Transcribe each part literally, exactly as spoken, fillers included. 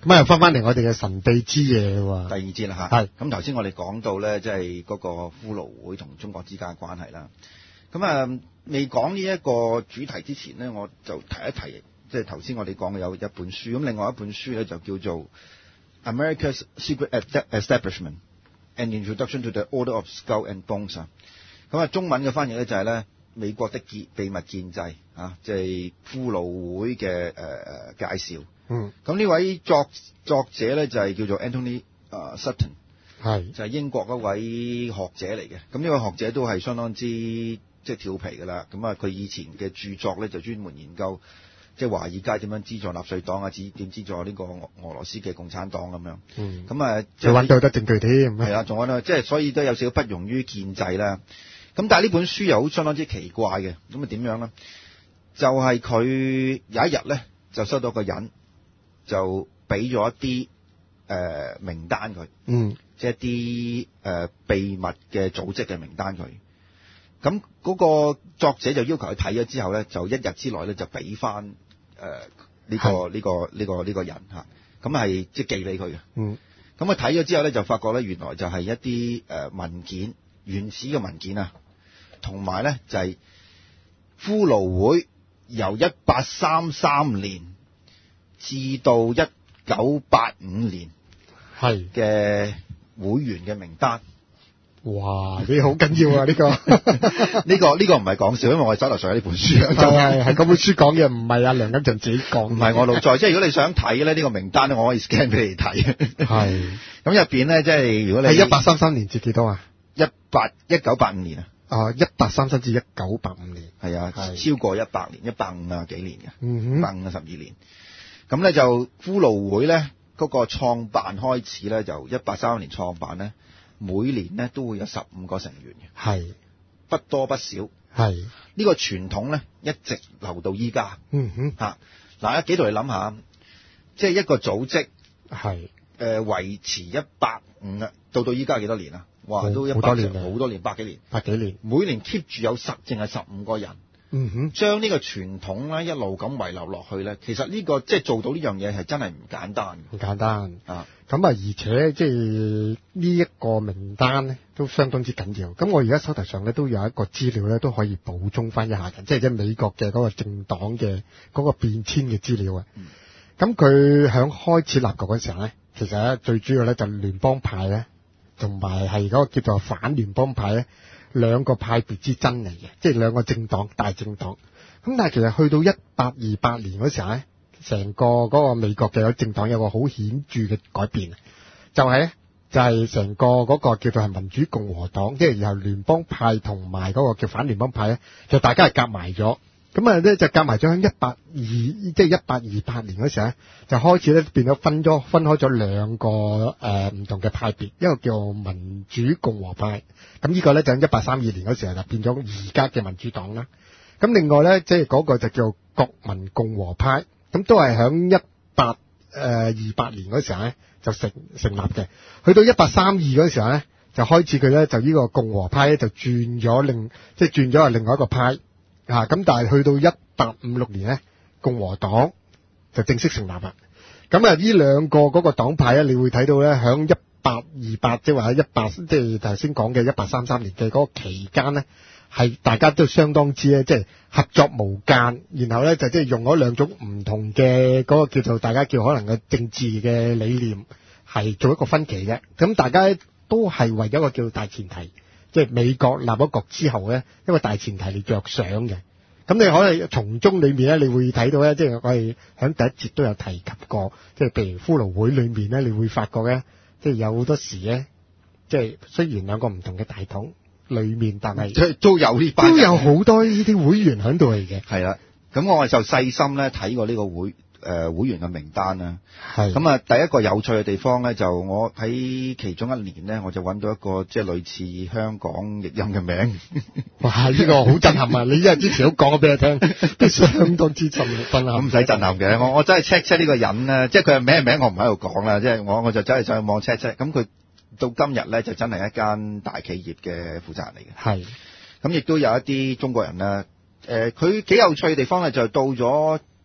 咁啊，又翻翻嚟我哋嘅神秘之夜喎。 第二節啦嚇。係。 咁頭先我哋講到咧，即係嗰個骷髏會同中國之間嘅關係啦。咁啊，未講呢一個主題之前呢，我就提一提，即係頭先我哋講嘅有一本書，咁另外一本書咧就叫做 America's Secret Establishment: An Introduction to the Order of Skull and Bones 啊。咁啊，中文嘅翻譯咧就係咧美國的建秘密建制啊，即係骷髏會嘅誒誒介紹。 嗯。咁呢位作作者咧就係叫做 Anthony 啊 Sutton， 係就係英國一位學者嚟嘅。咁呢位學者都係相當之即係調皮噶啦。咁啊，佢以前嘅著作咧就專門研究即係華爾街點樣資助納粹黨啊，點資助呢個俄羅斯嘅共產黨咁樣。 嗯。 咁啊， 就揾到好多證據添。 係啦，仲揾到即係所以都有少少不容於建制啦。咁但係呢本書又好相當之奇怪嘅。咁啊點樣咧？就係、是、佢有一日咧就收到個人。就俾咗一啲誒、呃、名單佢， 嗯， 即係一啲誒、呃、秘密嘅組織嘅名單佢。咁嗰個作者就要求佢睇咗之後咧，就一日之內咧就俾翻誒呢個呢、這個呢、這個呢、這個人嚇，咁係即係寄俾佢嘅。 嗯， 咁佢睇咗之後咧，就發覺咧原來就係一啲誒、呃、文件原始嘅文件啊，同埋咧就係、是、骷髏會由一八三三年至到一九八五年係嘅會員嘅名單。 哇！你好緊要啊！呢、這個呢、 這個呢、這個唔係講笑，因為我手頭上有呢本書，就係係嗰本書講嘅，唔係阿梁錦祥自己講， 唔係我老在。即係如果你想睇咧，呢、這個名單咧，我可以 scan 俾你睇。係咁入邊咧，即係如果你係一八三三年至幾多啊？ 一八一九八五年啊。 啊！一八三三至一九八五年， 係啊，超過一百年，一百五啊幾年嘅， 嗯一百五十二年。咁咧就骷髏會咧嗰、那個創辦開始咧，就一八三一年創辦咧，每年咧都會有十五個成員嘅，係不多不少，係呢、這個傳統咧一直留到依家。嗯哼，嚇嗱，幾度你諗下，即係一個組織係誒維持一百五啊，到到依家幾多年啊？哇，都一百多年，好多年，百幾年，百幾年，每年 keep 住有十，淨係十五個人。嗯哼，將呢個傳統咧一路咁遺留落去咧，其實呢、這個即係做到呢樣嘢係真係唔簡單，唔簡單啊！咁啊，而且即係呢一個名單咧都相當之緊要。咁我而家手頭上咧都有一個資料咧都可以補充翻一下嘅，即係即係美國嘅嗰個政黨嘅嗰個變遷嘅資料啊。咁佢響開始立國嗰時候咧，其實咧最主要咧就聯邦派咧，同埋係嗰個叫做反聯邦派咧。兩個派別之爭嚟嘅，即係兩個政黨大政黨。咁但係其實去到一八二八年嗰時候咧，成個嗰個美國嘅政黨有個好顯著嘅改變，就係、是、咧就係、是、成個嗰個叫做係民主共和黨，即係然後聯邦派同埋嗰個叫反聯邦派咧，就大家係夾埋咗。咁啊咧就夾埋咗喺一八二即係一八二八年嗰時候咧，就開始咧變咗分咗分開咗兩個誒唔、呃、同嘅派別，一個叫民主共和派，咁呢個咧就喺一八三二年嗰時候就變咗而家嘅民主黨啦。咁另外咧即係嗰個就叫國民共和派，咁都係喺一八誒二八年嗰時候咧就成成立嘅。去到一八三二嗰時候咧就開始佢咧就呢個共和派咧就轉咗另即係轉咗係另外一個派。啊，咁但係去到一八五六年咧，共和黨就正式成立啦。咁啊，呢兩個嗰個黨派咧，你會睇到咧，響一八二八即係話喺一八即係頭先講嘅一八三三年嘅嗰個期間咧，係大家都相當之咧，即係合作無間。然後咧就即係用咗兩種唔同嘅嗰個叫做大家叫可能嘅政治嘅理念，係做一個分歧嘅。咁大家都係為咗一個叫做大前提。即係美國立咗國之後咧，一個大前提嚟着想嘅。咁你可能從中裏面咧，你會睇到咧，即係我哋喺第一節都有提及過，即係譬如骷髏會裏面咧，你會發覺咧，即係有好多時咧，即係雖然兩個唔同嘅大黨裏面，但係即係都有呢班，都有好多呢啲會員喺度嚟嘅。係啦，咁我就細心咧睇過呢個會。誒、呃、會員嘅名單啦，係咁啊！第一個有趣嘅地方咧，就我喺其中一年咧，我就揾到一個即係類似香港譯音嘅名。哇！呢、這個好震撼啊！你因為之前都講咗俾我聽，都相當之震撼。咁唔使震撼嘅，我我真係 check check 呢個人咧，即係佢係名名我唔喺度講啦，即係我我就走去上網 check check。咁佢到今日咧就真係一間大企業嘅負責人嚟嘅。係咁亦都有一啲中國人咧，誒佢幾有趣嘅地方咧，就到咗。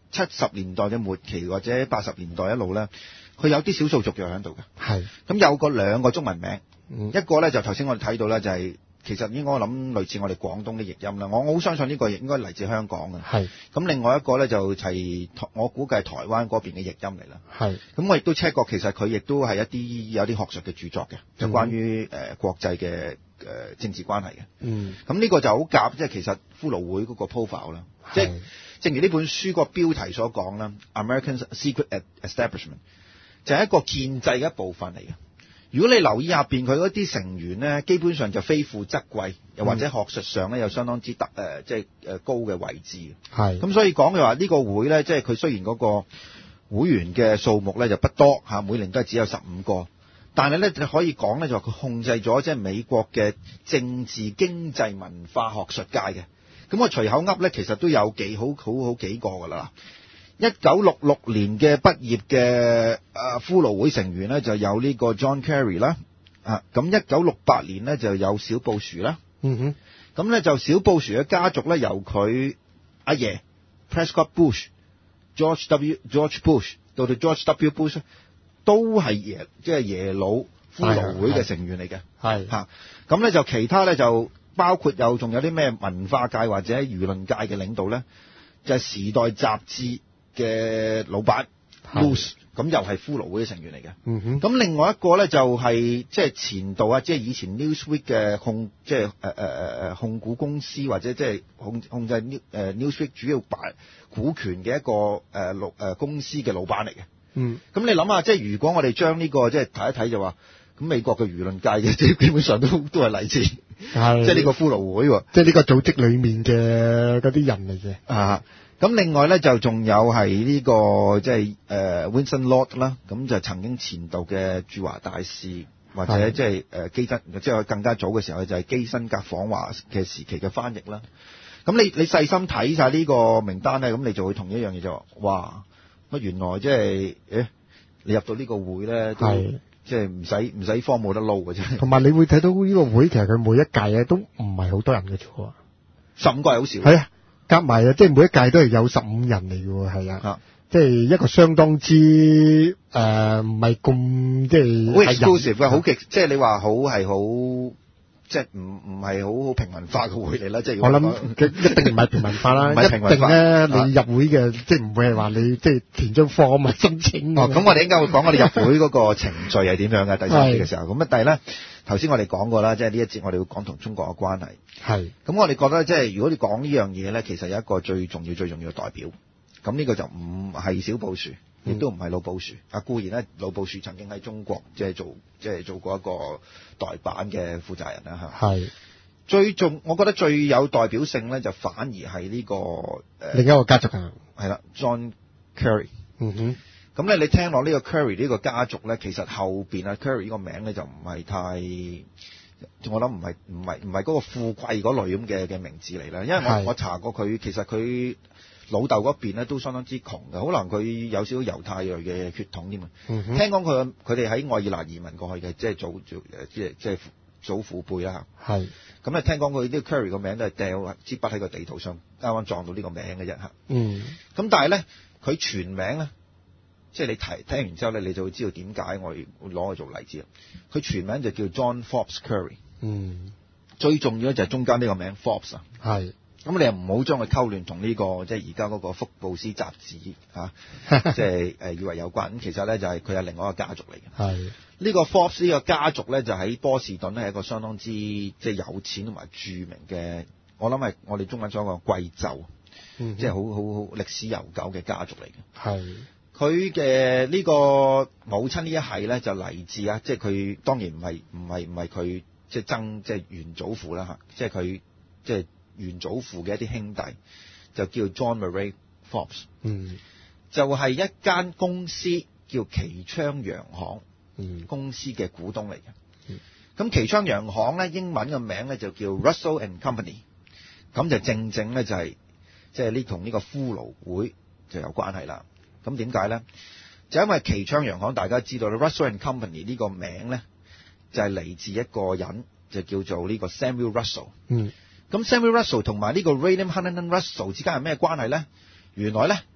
七十年代嘅末期或者八十年代一路咧，佢有啲少數族裔喺度嘅。 係。 咁有個兩個中文名， 嗯、 一個咧就頭先我哋睇到咧就係、是。其實應該我諗類似我哋廣東嘅譯音啦，我我好相信呢個應該嚟自香港嘅。 係。咁另外一個咧就係我估計係台灣嗰邊嘅譯音嚟啦。 係。咁我亦都 check 過，其實佢亦都係一啲有啲學術嘅著作嘅，就關於誒、呃、國際嘅誒、呃、政治關係嘅。嗯。咁呢個就好夾，即係其實骷髏會嗰個 profile 啦，即係正如呢本書個標題所講啦 ，American Secret Establishment 就係一個建制嘅一部分嚟嘅。如果你留意下邊佢嗰啲成員咧，基本上就非富則貴，又或者學術上咧有相當之特誒，即係誒高嘅位置。係。咁所以講嘅話呢個會咧，即係佢雖然嗰個會員嘅數目咧就不多嚇，每年都係只有十五個，但係咧你可以講咧就話佢控制咗即係美國嘅政治、經濟、文化、學術界嘅。咁我隨口噏咧，其實都有幾好好好幾個㗎啦。一九六六年嘅畢業嘅啊骷髏會成員咧就有呢個 John Kerry 啦，啊咁一九六八年咧就有小布殊啦，嗯哼，咁咧就小布殊嘅家族咧由佢阿爺 Prescott Bush、George W. George Bush 到到 George W. Bush 都係耶即係耶魯骷髏會嘅成員嚟嘅，係嚇，咁咧就其他咧就包括有仲有啲咩文化界或者輿論界嘅領導咧，就係、是、時代雜誌嘅老闆 Luce 咁又係骷髏會嘅成員嚟嘅。嗯哼。咁另外一個咧就係即係前度啊，即係以前 Newsweek 嘅控，即係誒誒誒誒控股公司或者即係控控制 New 誒 Newsweek 主要擺股權嘅一個誒老誒公司嘅老闆嚟嘅。嗯。咁你諗下，即係如果我哋將呢個即係睇一睇就話，咁美國嘅輿論界嘅即係基本上都都係嚟自，即係呢個骷髏會喎， 即係呢個組織裡面嘅嗰啲人嚟嘅。 啊。咁另外咧就仲有係呢、這個即係誒 Winston Lord 啦，咁就曾經前度嘅駐華大使，或者即係誒基辛，即係更加早嘅時候就係基辛格訪華嘅時期嘅翻譯啦。咁你你細心睇晒呢個名單咧，咁你就會同一樣嘢就話，哇！乜原來即係誒你入到呢個會咧，都即係唔使唔使科冇得撈嘅啫。 同埋你會睇到呢個會其實佢每一屆咧都唔係好多人嘅啫喎， 十五個係好少。 係啊。夾埋啊，即係每一屆都係有十五人嚟嘅喎，係啊，啊即係一個相當之誒唔係咁即係好 exclusive 嘅，好極，即係你話好係好，即係唔唔係好好平民化嘅會嚟啦，即係我諗一定唔係平民化啦，唔係平民化咧，你入會嘅、啊、即係唔會係話你即係填張 form 啊申請。 哦，咁我哋應該會講我哋入會嗰個程序係點樣嘅第三節嘅時候，咁啊，但係咧頭先我哋講過啦，即係呢一節我哋會講同中國嘅關係。係，咁我哋覺得即係如果你講呢樣嘢咧，其實有一個最重要、最重要嘅代表。咁呢個就唔係小布殊，亦都唔係老布殊。啊，固然咧，老布殊曾經喺中國即係做即係做過一個代辦嘅負責人啦嚇。係，最重，我覺得最有代表性咧，就反而係呢、這個誒、呃、 另一個家族啊， 係啦 ，John Kerry。嗯哼。咁咧，你聽落呢個 Kerry 呢個家族咧，其實後邊啊 Kerry 呢個名咧就唔係太。我諗唔係唔係唔係嗰個富貴嗰類咁嘅嘅名字嚟啦，因為我我查過佢，其實佢老豆嗰邊咧都相當之窮嘅，可能佢有少少猶太裔嘅血統添啊。嗯、聽講佢佢哋喺愛爾蘭移民過去嘅，即係祖祖即係即係祖父輩啦嚇。係咁啊，聽講佢呢個 Kerry 個名都係掉支筆喺個地圖上，啱啱撞到呢個名嘅啫嚇。嗯，咁但係咧，佢全名咧。即係你提聽完之後咧，你就會知道點解我會攞佢做例子。佢全名就叫 John Forbes Kerry。嗯，最重要咧就係中間呢個名 Forbes 啊。係。咁你又唔好將佢溝亂同呢、這個即係而家嗰個福布斯雜誌嚇，即係誒以為有關。咁其實咧就係佢係另外一個家族嚟嘅。係。呢個 Forbes 呢個家族咧就喺波士頓咧係一個相當之即係有錢同埋著名嘅，我諗係我哋中文所講貴胄，嗯、即係好好好歷史悠久嘅家族嚟嘅。係。佢嘅呢個母親呢一系咧就嚟自啊，即係佢當然唔係唔係唔係佢即係曾即係原祖父啦嚇，即係佢即係原祖父嘅一啲兄弟就叫 John Murray Forbes。嗯，就係一間公司叫奇昌洋行，嗯，公司嘅股東嚟嘅。嗯，咁奇昌洋行咧英文嘅名咧就叫 Russell and Company， 咁就正正咧就係即係呢同呢個骷髏會就有關係啦。咁點解咧？就因為奇昌洋行大家知道咧 Russell and Company 呢個名咧就係、是、嚟自一個人，就叫做呢個 Samuel Russell。嗯。咁 Samuel Russell 同埋呢個 William Huntington Russell 之間係咩關係咧？原來咧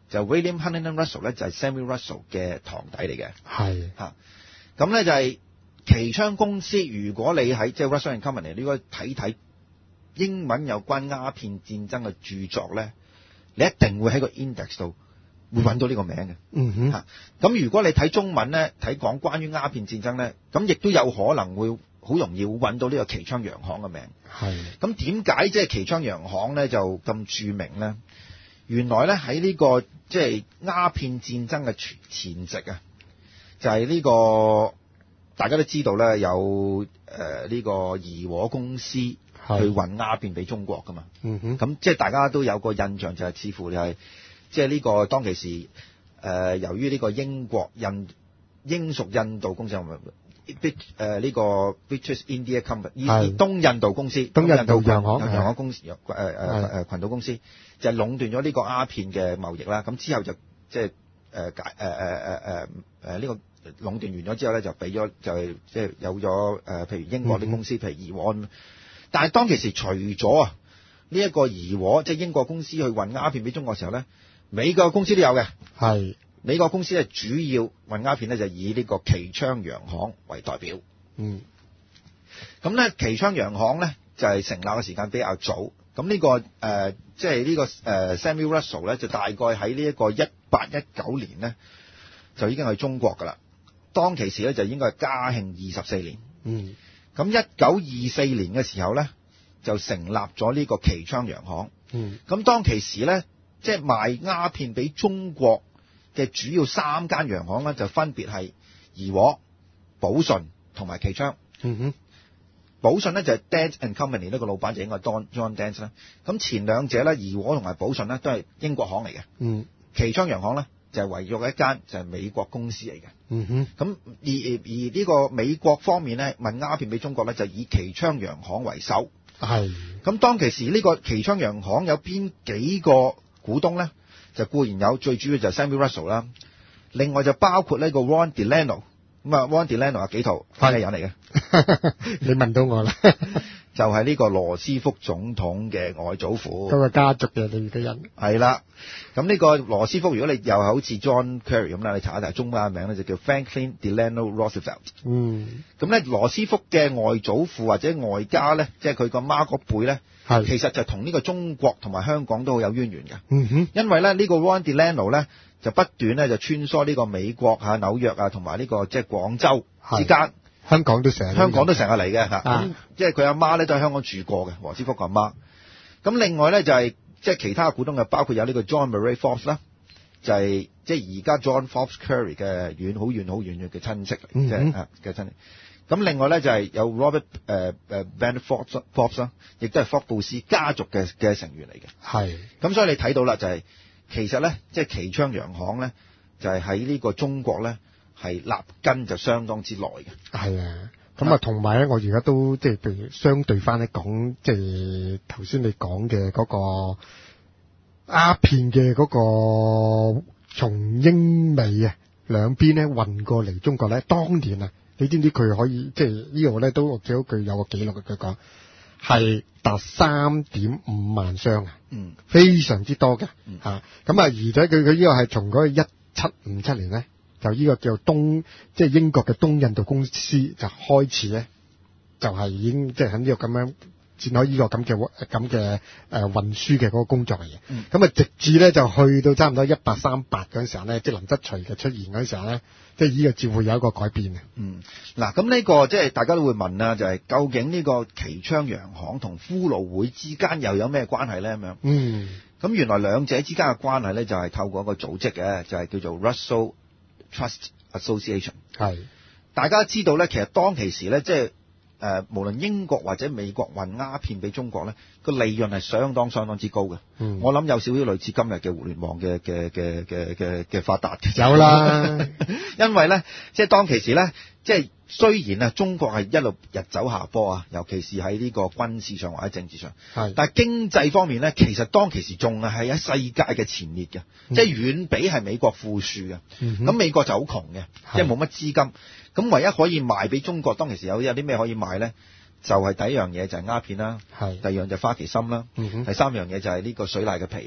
就 William Huntington Russell 咧就係 Samuel Russell 嘅堂弟嚟嘅。 係嚇，咁咧就係旗槍公司。如果你喺即係 Russell and Company，你應該睇睇英文有關鴉片戰爭嘅著作咧，你一定會喺個 index 度會揾到呢個名嘅。 嗯哼。 嚇，咁如果你睇中文咧，睇講關於鴉片戰爭咧，咁亦都有可能會好容易會揾到呢個旗槍洋行嘅名。 係。咁點解即係旗槍洋行咧就咁著名咧？原來咧喺呢個即係鴉片戰爭嘅前夕啊，就係呢個大家都知道咧，有誒呢個怡和公司去運鴉片俾中國噶嘛。 嗯哼。 咁即係大家都有個印象就係似乎係即係呢個當其時誒由於呢個英國印英屬印度公司。誒、呃、呢、這個 British India Company 東印度公司， 東印度洋行洋行公司，誒誒誒群島公司就係壟斷咗呢個鴉片嘅貿易啦。咁之後就即係誒解誒誒誒誒誒呢個壟斷完咗之後咧，就俾咗就係即係有咗誒、呃，譬如英國啲公司，嗯、譬如怡和。但係當其時除咗啊呢一個怡和，即係英國公司去運鴉片俾中國嘅時候咧，美國公司都有嘅。係。美國公司咧主要運鴉片咧就以呢個旗槍洋行為代表。嗯，咁咧旗槍洋行咧就係、是、成立嘅時間比較早。咁呢、這個誒即係呢個誒、呃、Samuel Russell 咧就大概喺呢一個一八一九年咧就已經去中國噶啦。當其時咧就應該係嘉慶二十四年。嗯，咁一九二四年嘅時候咧就成立咗呢個旗槍洋行。嗯，咁當其時咧即係賣鴉片俾中國嘅主要三間洋行咧，就分別係怡和、寶順同埋旗槍。嗯哼，寶順咧就係 Dance and Company 呢個老闆就應該 Don John Dance 啦。咁前兩者咧，怡和同埋寶順咧都係英國行嚟嘅。嗯，旗槍洋行咧就係唯獨一間就係美國公司嚟嘅。嗯哼，咁而而呢個美國方面咧，運鴉片俾中國咧就以旗槍洋行為首。係。咁當其時呢個旗槍洋行有邊幾個股東咧？就固然有，最主要就係 Samuel Russell 啦，另外就包括呢個 Ron Delano， 咁啊 Ron Delano 有幾套翻譯人嚟嘅，你問到我啦，就係呢個羅斯福總統嘅外祖父，嗰個家族嘅你嘅人，係啦，咁呢個羅斯福如果你又係好似 John Kerry 咁啦，你查一查中文嘅名咧就叫 Franklin Delano Roosevelt。嗯，咁咧羅斯福嘅外祖父或者外家咧，即係佢個媽嗰輩咧。係，其實就同呢個中國同埋香港都好有淵源嘅。嗯哼，因為咧呢個 Ron Delano 咧就不斷咧就穿梭呢個美國嚇紐約啊同埋呢個即係廣州之間，香港都成日香港都成日嚟嘅嚇。咁即係佢阿媽咧都喺香港住過嘅，羅斯福個阿媽。咁另外咧就係即係其他嘅股東嘅，包括有呢個 John Murray Forbes 啦，就係即係而家 John Forbes Curry 嘅遠好遠好遠嘅親戚嚟，即係啊嘅親戚。咁另外咧就係有 Robert 誒誒 Band Forbes 啦，亦都係霍布斯家族嘅嘅成員嚟嘅。係。咁所以你睇到啦，就係、是、其實咧，即係旗槍洋行咧，就係喺呢個中國咧係立根就相當之耐嘅。係啊。咁啊，同埋咧，我而家都即係譬如相對翻咧講，即係頭先你講嘅嗰個鴉片嘅嗰個從英美啊兩邊咧運過嚟中國咧，當年啊。你知唔知佢可以即係呢個咧都我記到佢有個記錄嘅，佢講係達三點五萬箱啊，嗯，非常之多嘅，嗯嚇，咁啊而且佢佢呢個係從嗰個一七五七年咧，就呢個叫東即係英國嘅東印度公司就開始咧，就係、是、已經即係喺呢個咁樣展開呢個咁嘅咁嘅誒運輸嘅嗰個工作嚟嘅，咁、嗯、啊直至咧就去到差唔多一八三八嗰陣時候咧，即係林則徐嘅出現嗰陣時候咧。即係呢個就會有一個改變嘅。嗯，嗱，咁呢個即係大家都會問啦，就係、是、究竟呢個旗槍洋行同俘虜會之間又有咩關係咧？咁樣。嗯。咁原來兩者之間嘅關係咧，就係透過一個組織嘅，就係、是、叫做 Russell Trust Association。係。大家知道咧，其實當其時咧，即係誒，無論英國或者美國運鴉片俾中國咧，個利潤係相當相當之高嘅。嗯。我諗有少少類似今日嘅互聯網嘅嘅嘅嘅嘅嘅發達嘅。有啦。因為咧，即係當其時咧，即係雖然啊，中國係一路日走下坡啊，尤其是喺呢個軍事上或者政治上，係，但係經濟方面咧，其實當其時仲係喺世界嘅前列嘅，嗯、即係遠比係美國富庶嘅。咁、嗯、美國就好窮嘅，即係冇乜資金。咁唯一可以賣俾中國，當其時有有啲咩可以賣咧？就係、是、第一樣嘢就係鴉片啦，第二樣就係花旗參啦、嗯，第三樣嘢就係呢個水獺嘅皮啦。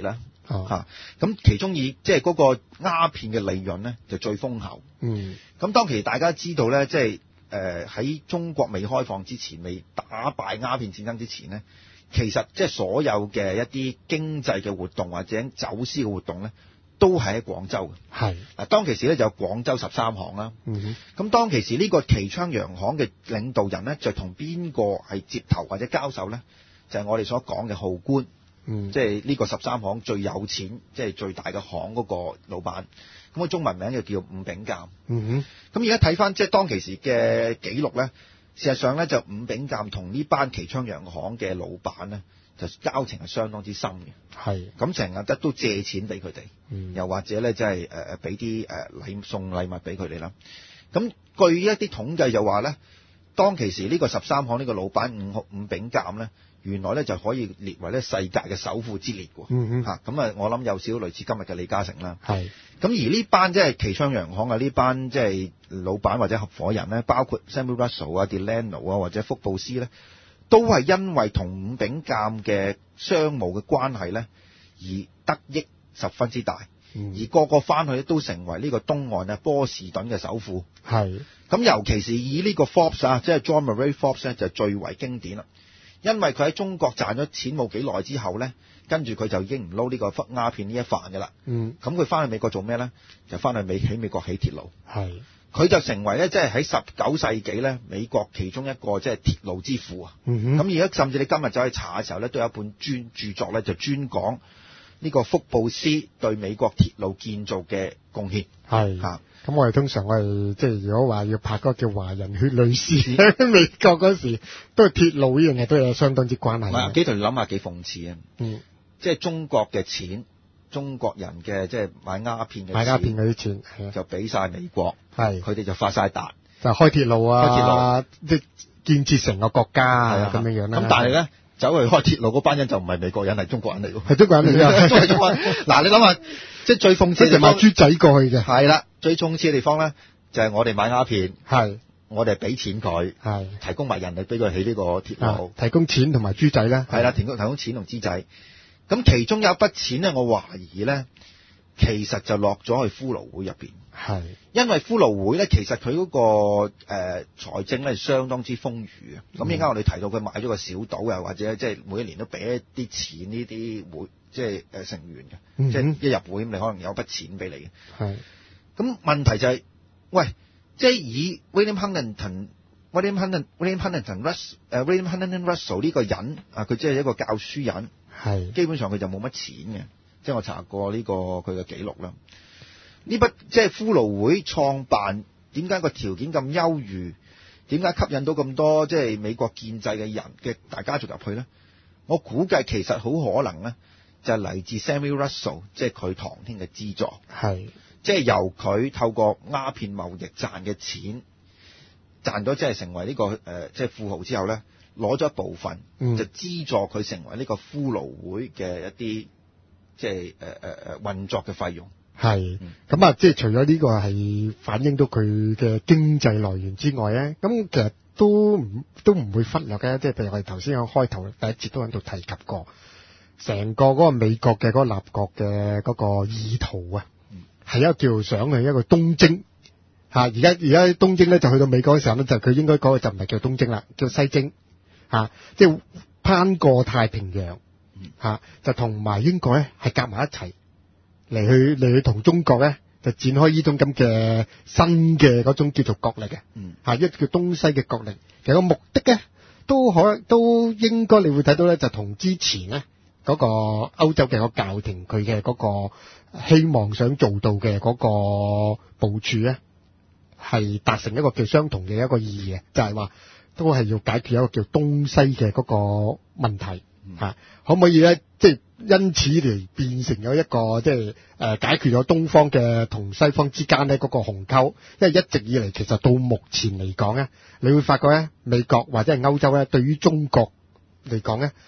哦，嚇、啊，咁其中以即係嗰個鴉片嘅利潤咧就最豐厚。 嗯， 咁當其大家知道咧，即係誒喺中國未開放之前，未打敗鴉片戰爭之前咧，其實即係所有嘅一啲經濟嘅活動或者走私嘅活動咧，都係喺廣州嘅。係嗱，當其時咧就有廣州十三行啦。嗯哼，咁當其時呢個旗昌洋行嘅領導人咧，就同邊個係接頭或者交手咧？就係、是、我哋所講嘅號官。嗯，即係呢個十三行最有錢，即係最大嘅行嗰個老闆。咁個中文名就叫伍炳鑑。嗯哼，咁而家睇翻即係當其時嘅記錄咧，事實上咧就伍炳鑑同呢班旗昌洋行嘅老闆咧，就交情係相當之深嘅。係，咁成日得都借錢俾佢哋，嗯，又或者咧即係誒誒俾啲誒禮送禮物俾佢哋啦。咁據一啲統計就話咧，當其時呢個十三行呢個老闆伍伍炳鑑咧，原來咧就可以列為咧世界嘅首富之列喎。嗯嗯。嚇，咁啊，我諗有少少類似今日嘅李嘉誠啦。係。咁而呢班即係旗昌洋行啊，呢班即係老闆或者合夥人咧，包括 Samuel Russell 啊、Delano 啊或者福布斯咧，都係因為同伍炳鑑嘅商務嘅關係咧，而得益十分之大。嗯。而個個翻去都成為呢個東岸啊波士頓嘅首富。係。咁尤其是以呢個 Forbes 啊，即係 John Murray Forbes 咧，就最為經典啦。因為佢喺中國賺咗錢冇幾耐之後咧，跟住佢就已經唔撈呢個鴉片呢一飯嘅啦。嗯，咁佢翻去美國做咩咧？就翻去美喺美國起鐵路。係，佢就成為咧，即係喺十九世紀咧，美國其中一個即係鐵路之父啊。嗯哼，咁而家甚至你今日走去查嘅時候咧，都有一本專著作咧，就專講呢個福布斯對美國鐵路建造嘅貢獻。係嚇。 咁我哋通常我哋即係如果話要拍嗰個叫華人血淚史喺美國嗰時，都係鐵路呢樣嘢都有相當之關係。 唔係，幾同你諗下幾諷刺啊！嗯，即係中國嘅錢，中國人嘅即係買鴉片嘅錢， 買鴉片嗰啲錢， 就俾晒美國，係佢哋就發晒達， 就開鐵路啊，開鐵路即係建設成個國家啊咁樣樣啦。 咁但係咧，走去開鐵路嗰班人就唔係美國人，係中國人嚟㗎， 係中國人嚟㗎， 都係中國人。嗱，你諗下，即係最諷刺就賣豬仔過去嘅， 係啦。最諷刺嘅地方咧，就係、是、我哋買鴉片，係我哋俾錢佢，係提供埋人力俾佢起呢個鐵路， 提供錢同埋豬仔咧， 係啦，提供提供錢同豬仔。咁其中有一筆錢咧，我懷疑咧，其實就落咗去骷髏會入邊，係因為骷髏會咧，其實佢嗰、那個誒、呃、財政咧相當之豐裕嘅。咁而家我哋提到佢買咗個小島啊，或者即係每一年都俾一啲錢呢啲會即係誒成員嘅，嗯、即係一入會咁，你可能有筆錢俾你嘅，係。咁問題就係、是，喂，即係以 William Huntington、William Huntington、William Huntington Russell、誒 William Huntington Russell 呢個人啊，佢即係一個教書人，係基本上佢就冇乜錢嘅，即係我查過呢、這個佢嘅記錄啦。呢筆即係骷髏會創辦，點解個條件咁優裕？點解吸引到咁多即係美國建制嘅人嘅大家族入去咧？我估計其實好可能咧，就係、是、嚟自 Samuel Russell，即係佢堂兄嘅資助，係。即係由佢透過鴉片貿易賺嘅錢，賺咗即係成為呢、這個誒、呃、即係富豪之後咧，攞咗一部分、嗯、就資助佢成為呢個骷髏會嘅一啲即係誒誒誒運作嘅費用。係咁啊！即係除咗呢個係反映到佢嘅經濟來源之外咧，咁其實都唔都唔會忽略嘅。即係譬如我哋頭先喺開頭第一節都喺度提及過，成個嗰個美國嘅嗰個立國嘅嗰個意圖啊。係一個叫想嘅一個東征嚇，而家而家東征咧就去到美國嘅時候咧，就佢應該嗰個就唔係叫東征啦，叫西征嚇，即係攀過太平洋嚇，就同埋英國咧係夾埋一齊嚟去嚟去同中國咧就展開呢種咁嘅新嘅嗰種叫做角力嘅嚇，一個叫東西嘅角力。其實個目的咧都可都應該你會睇到咧，就同之前咧嗰個歐洲嘅個教廷佢嘅嗰個希望想做到嘅嗰個部署咧，係達成一個叫相同嘅一個意義嘅，就係、是、話都係要解決一個叫東西嘅嗰個問題嚇、嗯，可唔可以咧？即係因此嚟變成咗一個即係誒解決咗東方嘅同西方之間咧嗰個鴻溝，因為一直以嚟其實到目前嚟講咧，你會發覺咧美國或者係歐洲咧對於中國嚟講咧，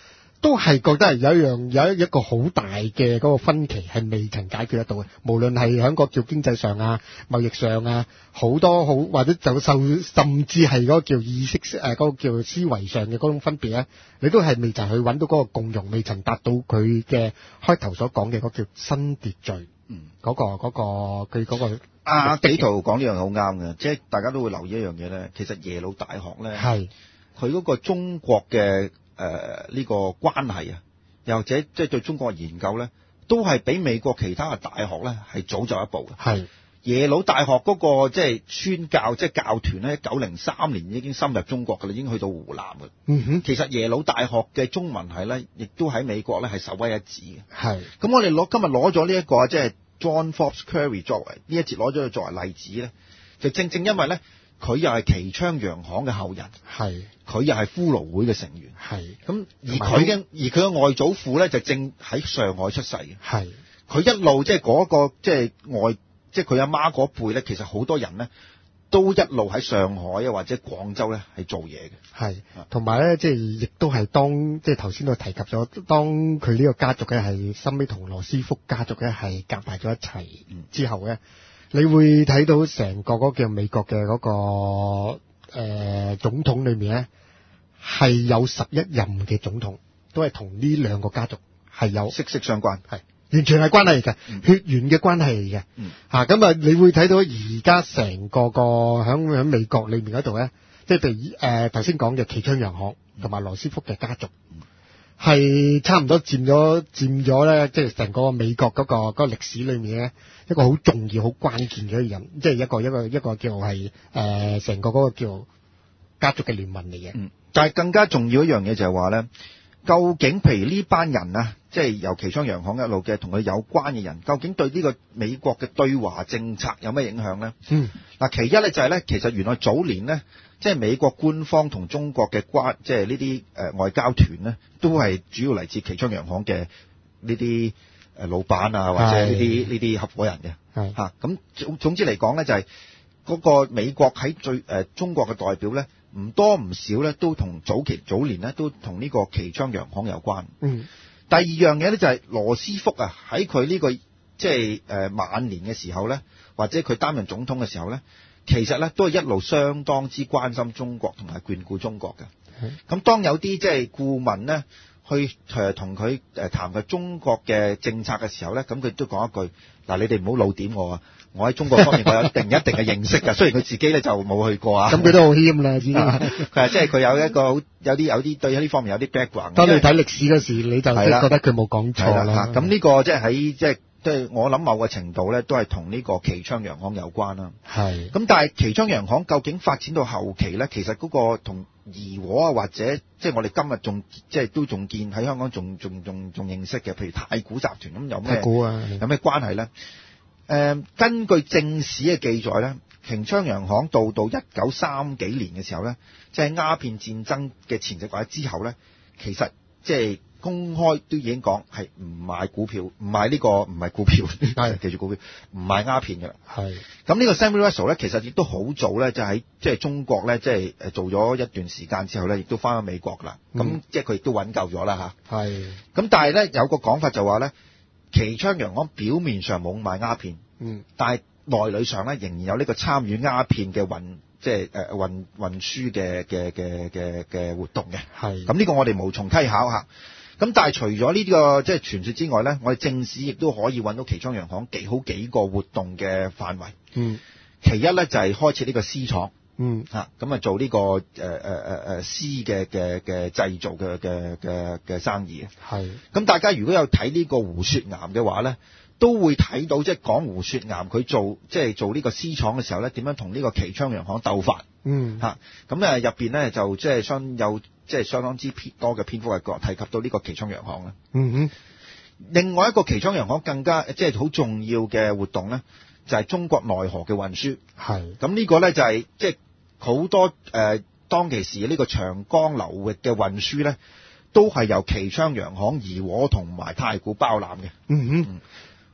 都係覺得係有一樣有一一個好大嘅嗰個分歧係未曾解決得到嘅，無論係喺個叫經濟上啊、貿易上啊，好多好或者就受甚至係嗰個叫意識誒嗰、呃嗰個叫思維上嘅嗰種分別咧，你都係未曾去揾到嗰個共融，未曾達到佢嘅開頭所講嘅嗰個叫新秩序。嗯，嗰、嗰個嗰、嗰個佢嗰、嗰個阿紀陶講呢樣好啱嘅，即係大家都會留意一樣嘢咧。其實耶魯大學咧，係佢嗰個中國嘅誒呢個關係啊，又或者即係對中國嘅研究咧，都係比美國其他嘅大學咧係早就一步嘅。係耶魯大學嗰、嗰個即係宣教即係教團咧，一九零三年已經深入中國㗎啦，已經去到湖南嘅。嗯哼，其實耶魯大學嘅中文系咧，亦都喺美國咧係首屈一指嘅。係咁，我哋攞今日攞咗呢一個即係 John Forbes Curry 作為呢一節攞咗佢作為例子咧，就正正因為咧，佢又係旗槍洋行嘅後人，係佢又係骷髏會嘅成員，係咁而佢嘅而佢嘅外祖父咧就正喺上海出世嘅，係佢一路即係嗰個即係外即係佢阿媽嗰輩咧，其實好多人咧都一路喺上海啊或者廣州咧係做嘢嘅，係同埋咧即係亦都係當即係頭先都提及咗，當佢呢個家族咧係收尾同羅斯福家族咧係夾埋咗一齊之後咧。你會睇到成個嗰個叫美國嘅嗰、那個誒、呃、總統裏面咧，係有十一任嘅總統都係同呢兩個家族係有息息相關，係完全係關係嚟嘅、嗯，血緣嘅關係嚟嘅。嗯，嚇咁啊，你會睇到而家成個個響響美國裏面嗰度咧，即係譬如誒頭先講嘅旗槍洋行同埋羅斯福嘅家族。嗯係差唔多佔咗佔咗咧，即係成個美國嗰、嗰個嗰、嗰個歷史裏面咧，一個好重要、好關鍵嘅人，即係一個一個一個叫係誒成個嗰個叫家族嘅聯盟嚟嘅。嗯，但係更加重要一樣嘢就係話咧，究竟譬如呢班人啊，即係由旗槍洋行一路嘅同佢有關嘅人，究竟對呢個美國嘅對華政策有咩影響咧？嗯，嗱，其一咧就係咧，其實原來早年咧。即係美國官方同中國嘅關，即係呢啲誒外交團咧，都係主要嚟自旗槍洋行嘅呢啲誒老闆啊，或者呢啲呢啲合夥人嘅嚇。咁、啊、總總之嚟講咧，就係、是、嗰個美國喺最誒、呃、中國嘅代表咧，唔多唔少咧，都同早期早年咧都同呢個旗槍洋行有關。嗯。第二樣嘢咧就係羅斯福啊，喺佢呢個即係誒晚年嘅時候咧，或者佢擔任總統嘅時候咧。其實咧都係一路相當之關心中國同埋眷顧中國嘅。咁當有啲即係顧問咧去誒同佢誒談嘅中國嘅政策嘅時候咧，咁佢都講一句：嗱，你哋唔好老點我啊！我喺中國方面我有一定一定嘅認識㗎。雖然佢自己咧就冇去過啊。咁佢都好謙啦，已經。佢係即係佢有一個好有啲有啲對呢方面有啲 background。當你睇歷史嗰時，你就即係覺得佢冇講錯啦。咁呢個即係喺即係。即係我諗某個程度咧，都係同呢個旗槍洋行有關啦。係。咁但係旗槍洋行究竟發展到後期咧，其實嗰個同怡和啊，或者即係我哋今日仲即係都仲見喺香港仲仲仲仲認識嘅，譬如太古集團咁有咩？太古啊，有咩關係咧？誒、呃，根據正史嘅記載咧，旗槍洋行到到一九三幾年嘅時候咧，即係鴉片戰爭嘅前夕或者之後咧，其實即係。公開都已經講係唔買股票，唔買呢個唔係股票，記住股票，唔買鴉片嘅啦。係。咁呢個 Samuel Russell 咧，其實亦都好早咧，就喺即係中國咧，即係誒做咗一段時間之後咧，亦都翻咗美國啦。咁、嗯、即係佢亦都揾夠咗啦嚇。係。咁但係咧有個講法就話咧，旗槍洋行表面上冇買鴉片，嗯，但係內裏上咧仍然有呢個參與鴉片嘅運。即係誒運運輸嘅嘅嘅嘅嘅活動嘅，係咁呢個我哋無從稽考嚇。咁但係除咗呢啲個即係傳說之外咧，我哋正史亦都可以揾到旗槍洋行幾好幾個活動嘅範圍。嗯，其一咧就係、是、開設呢個絲廠。嗯，嚇咁啊做呢、這個誒誒誒誒絲嘅嘅嘅製造嘅嘅嘅嘅生意。係。咁大家如果有睇呢個胡雪岩嘅話咧，都會睇到即係講胡雪岩佢做即係做呢個絲廠嘅時候咧，點樣同呢個旗槍洋行鬥法。嗯，嚇咁誒入邊咧就即係相有即係相當之多嘅篇幅係講提及到呢個旗槍洋行啦。嗯哼，另外一個旗槍洋行更加即係好重要嘅活動咧，就係、是、中國內河嘅運輸。係咁呢個咧就係、是、即係好多誒、呃、當其時呢個長江流域嘅運輸咧，都係由旗槍洋行、怡和同埋太古包攬嘅。嗯哼。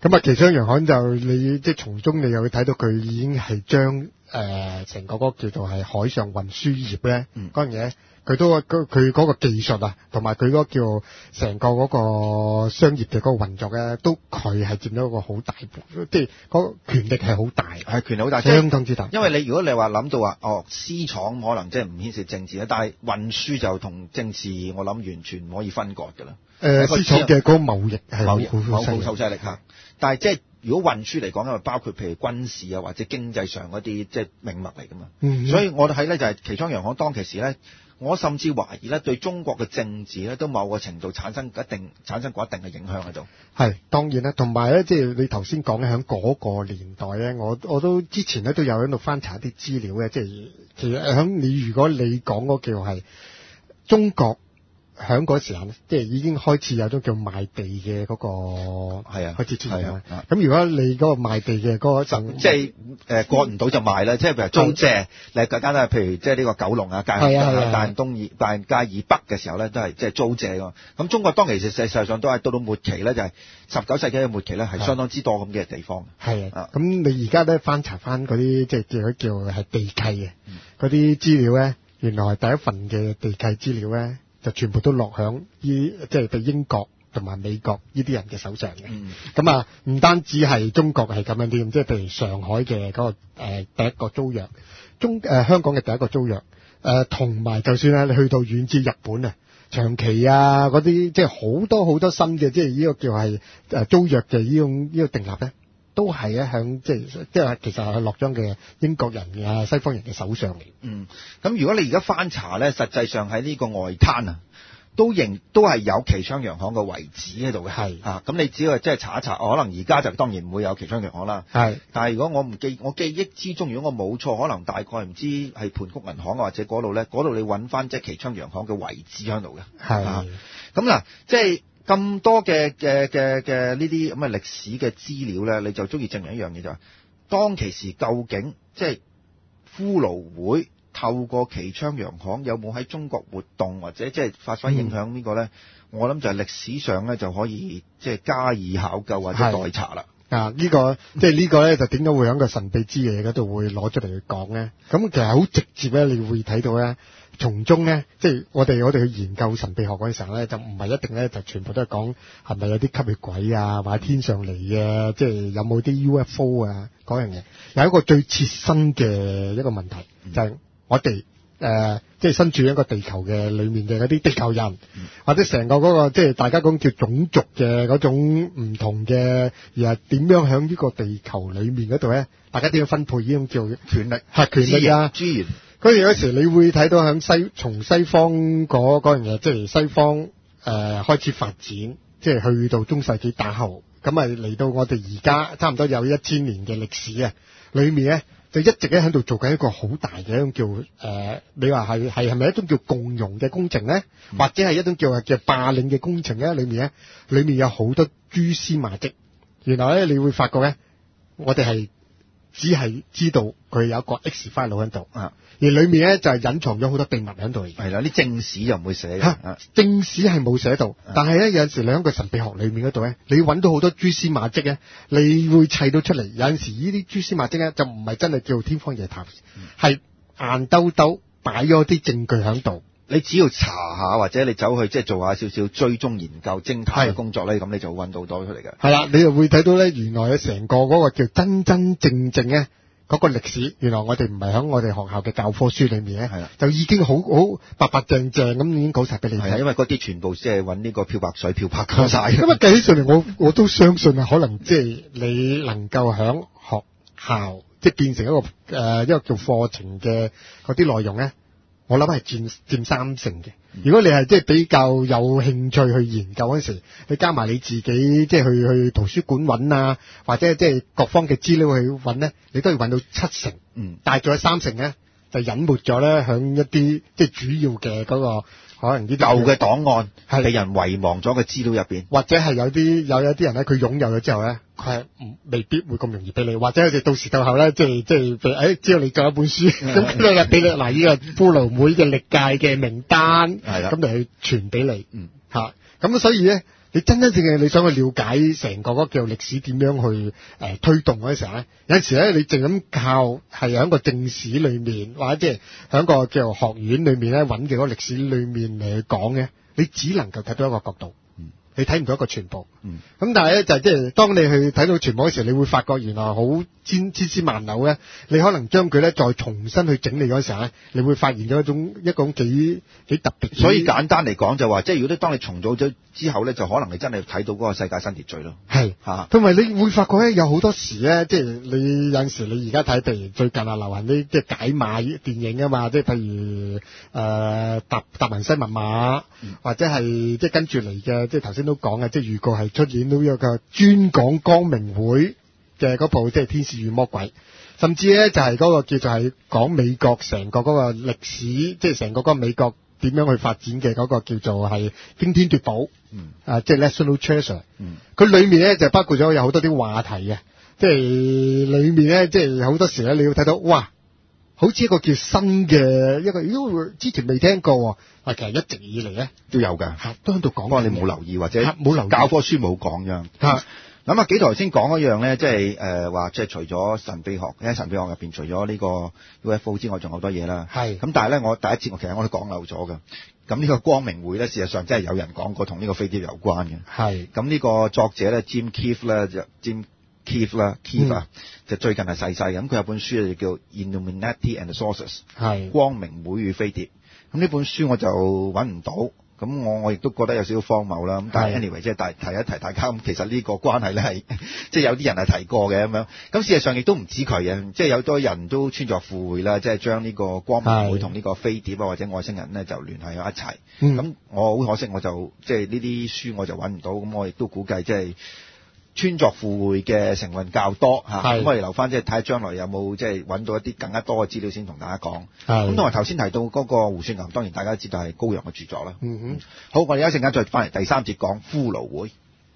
咁啊，奇昌洋行就你即係從中你又會睇到佢已經係將誒成個嗰個叫做係海上運輸業咧，嗰樣嘢佢都佢佢嗰個技術啊，同埋佢嗰個叫成個嗰個商業嘅嗰個運作咧，都佢係佔咗一個好大，即係嗰個權力係好大， 係權力好大， 相當之大。 因為你如果你話諗到話哦，絲廠可能即係唔牽涉政治啦，但係運輸就同政治我諗完全唔可以分割㗎啦。 誒絲廠嘅嗰個貿易係貿易好好犀利嚇，但係即係如果運輸嚟講，因為包括譬如軍事啊或者經濟上嗰啲即係命脈嚟㗎嘛，嗯、所以我睇咧就係奇昌洋行當其時咧，我甚至懷疑咧對中國嘅政治咧都某個程度產生一定產生過一定嘅影響喺度。 係當然啦，同埋咧即係你頭先講咧喺嗰個年代咧，我我都之前咧都有喺度翻查啲資料嘅，即係其實喺你如果你講嗰叫係中國。喺嗰時候即係已經開始有種叫賣地嘅嗰、嗰個係啊，開始出現啦。咁、啊、如果你嗰個賣地嘅嗰陣，即係誒割唔到就賣啦。即係譬如租借，你更加都係譬如即係呢個九龍啊、界限啊、大東以大界以北嘅時候咧，都係即係租借㗎。咁中國當其實事實上都係到到末期咧，就係十九世紀嘅末期咧，係相當之多咁嘅地方。係啊，咁、啊、你而家咧翻查翻嗰啲即係叫叫係地契嘅嗰啲資料咧，原來第一份嘅地契資料咧。就全部都落響依即係俾英國同埋美國呢啲人嘅手上嘅。咁、嗯、啊，唔單止係中國係咁樣啲，即係譬如上海嘅嗰、嗰個、呃、第一個租約，中誒、呃、香港嘅第一個租約，誒同埋就算咧你去到遠至日本啊，長期啊嗰啲，即係好多好多新嘅，即係呢個叫係誒租約嘅呢種呢個定立咧。都係咧響即係即係其實係落咗嘅英國人啊西方人嘅手上嚟。嗯，咁如果你而家翻查咧，實際上喺呢個外灘啊，都仍都係有奇昌洋行嘅遺址喺度嘅。係啊，咁你只要即係查一查，可能而家就當然唔會有奇昌洋行啦。係，但係如果我唔記我記憶之中，如果我冇錯，可能大概唔知係盤谷銀行或者嗰度咧，嗰度你揾翻即係奇昌洋行嘅遺址喺度嘅。係，咁嗱、啊，即係。咁多嘅嘅嘅嘅呢啲咁嘅歷史嘅資料咧，你就中意證明一樣嘢就係、是，當其時究竟即係骷髏會透過奇昌洋行有冇喺中國活動或者即係發揮影響呢個咧、嗯？我諗就係歷史上咧就可以即係加以考究或者代查啦。啊，呢、這個即係呢個咧就點解會喺個神秘之夜嗰度會攞出嚟去講咧？咁其實好直接咧，你會睇到咧。從中咧，即係我哋我哋去研究神秘學嗰陣時候咧，就唔係一定咧，就全部都係講係咪有啲吸血鬼啊，或者天上嚟嘅，即係有冇啲 U F O 啊嗰樣嘢。有一個最切身嘅一個問題，嗯、就係、是、我哋誒、呃，即係身處一個地球嘅裏面嘅嗰啲地球人，嗯、或者成個嗰、那個即係大家講叫種族嘅嗰種唔同嘅，而係點樣喺呢個地球裏面嗰度咧，大家點樣分配呢種叫權力、係權力啊資源。嗰陣有時你會睇到響西從西方嗰嗰樣嘢，即係西方誒、呃、開始發展，即係去到中世紀打後，咁啊嚟到我哋而家差唔多有一千年嘅歷史啊，裏面咧就一直咧喺度做緊一個好大嘅一種叫誒、呃，你話係係係咪一種叫共融嘅工程咧、嗯，或者係一種叫叫霸領嘅工程咧？裏面咧，裏面有好多蛛絲馬跡。原來咧，你會發覺咧，我哋係只係知道佢有一個 X file 喺度啊。而裏面咧就係、是、隱藏咗好多秘密喺度。係啦，啲正史就唔會寫嘅。嚇，正史係冇寫到，但係咧有陣時你喺個神秘學裏面嗰度咧，你揾到好多蛛絲馬跡咧，你會砌到出嚟。有陣時呢啲蛛絲馬跡咧就唔係真係叫天方夜譚，係、嗯、硬兜兜擺咗啲證據喺度。你只要查下或者你走去即係做下少少追蹤研究偵探嘅工作咧，咁你就會揾到多出嚟嘅。係啦，你就會睇到咧，原來咧成個嗰個叫真真正正咧。嗰、那個歷史，原來我哋唔係喺我哋學校嘅教科書裏面咧，係啦，就已經好好白白淨淨咁已經講晒俾你睇。因為嗰啲全部即係揾呢個漂白水漂白過晒。咁啊計起上嚟，我我都相信啊，可能即係你能夠喺學校即係變成一個誒、呃、一個叫課程嘅嗰啲內容咧，我諗係佔佔三成嘅。如果你係即係比較有興趣去研究嗰陣時，你加埋你自己即係去去圖書館揾啊，或者即係各方嘅資料去揾咧，你都要揾到七成。嗯，但係仲有三成咧，就隱沒咗咧，響一啲即係主要嘅嗰、那個可能啲舊嘅檔案係被人遺忘咗嘅資料入邊，或者係有啲有有啲人咧，佢擁有咗之後咧，佢係唔未必會咁容易俾你，或者佢哋到時到後咧，即係即係誒，只要你做一本書，咁佢就俾你嗱呢個骷髏會嘅歷屆嘅名單，係啦，咁就去傳俾你，嗯吓，咁所以咧你真真正正你想去了解成個嗰個叫歷史點樣去誒、呃、推動嗰時候咧，有陣時咧你淨咁靠係喺個正史裏面，或者即係喺個叫學院裏面咧揾嘅嗰個歷史裏面嚟去講嘅，你只能夠睇到一個角度。你睇唔到一個全部，咁、嗯、但係咧就即、是、係當你去睇到全部嘅時候，你會發覺原來好千千絲萬縷咧，你可能將佢咧再重新去整理嗰時候咧，你會發現咗一種一種幾幾特別。 所以簡單嚟講就話，即係如果你當你重組咗之後咧，就可能你真係睇到嗰個世界新秩序咯。 係嚇，同埋你會發覺咧，有好多時咧，即係你有陣時你而家睇，譬如最近啊流行啲即係解碼電影啊嘛，即係譬如誒、呃、達達文西密碼，嗯、或者係即係跟住嚟嘅，即係頭先都講嘅，即係預告係出現到一個專講光明會嘅嗰部，即係天使與魔鬼，甚至咧就係嗰個叫做係講美國成個嗰個歷史，即係成個嗰個美國點樣去發展嘅嗰個叫做係驚天奪寶，嗯，啊，即係 National Treasure，嗯，佢裏面咧就包括咗有好多啲話題嘅，即係裏面咧即係好多時咧你要睇到，哇，好似一個叫新嘅一個，因為之前未聽過，啊，其實一直以嚟咧都有㗎， 都喺度講， 不過你冇留意或者冇留意教科書冇講樣，嚇。諗下幾頭先講嗰樣咧，即係誒話，即係除咗神秘學，喺神秘學入邊，除咗呢個 U F O 之外，仲有好多嘢啦。係。咁但係咧，我第一節我其實我都講漏咗㗎。咁呢個光明會咧，事實上真係有人講過同呢個飛碟有關嘅。係。咁呢個作者咧 ，Jim Keefe 咧，就 Jim Keefe 啦 ，Keefe 啊，就最近係逝世。咁佢有本書就叫 Illuminati and the Sources， 係光明會與飛碟。咁呢本書我就揾唔到。咁我我亦都覺得有少少荒謬啦。咁但係 anyway 即係大提一提大家，咁其實呢個關係咧係即係有啲人係提過嘅咁樣。咁事實上亦都唔止佢嘅，即係有好多人都穿鑿附會啦，即係將呢個光明會同呢個飛碟啊或者外星人咧就聯繫喺一齊。咁、嗯、我好可惜，我就即係呢啲書我就揾唔到。咁我亦都估計即係穿鑿附會嘅成分較多嚇。咁我哋留翻即係睇下將來有冇即係揾到一啲更加多嘅資料先同大家講。咁同埋頭先提到嗰個胡雪岩，當然大家都知道係高陽嘅著作啦。嗯哼，好，我哋一陣間再翻嚟第三節講骷髏會。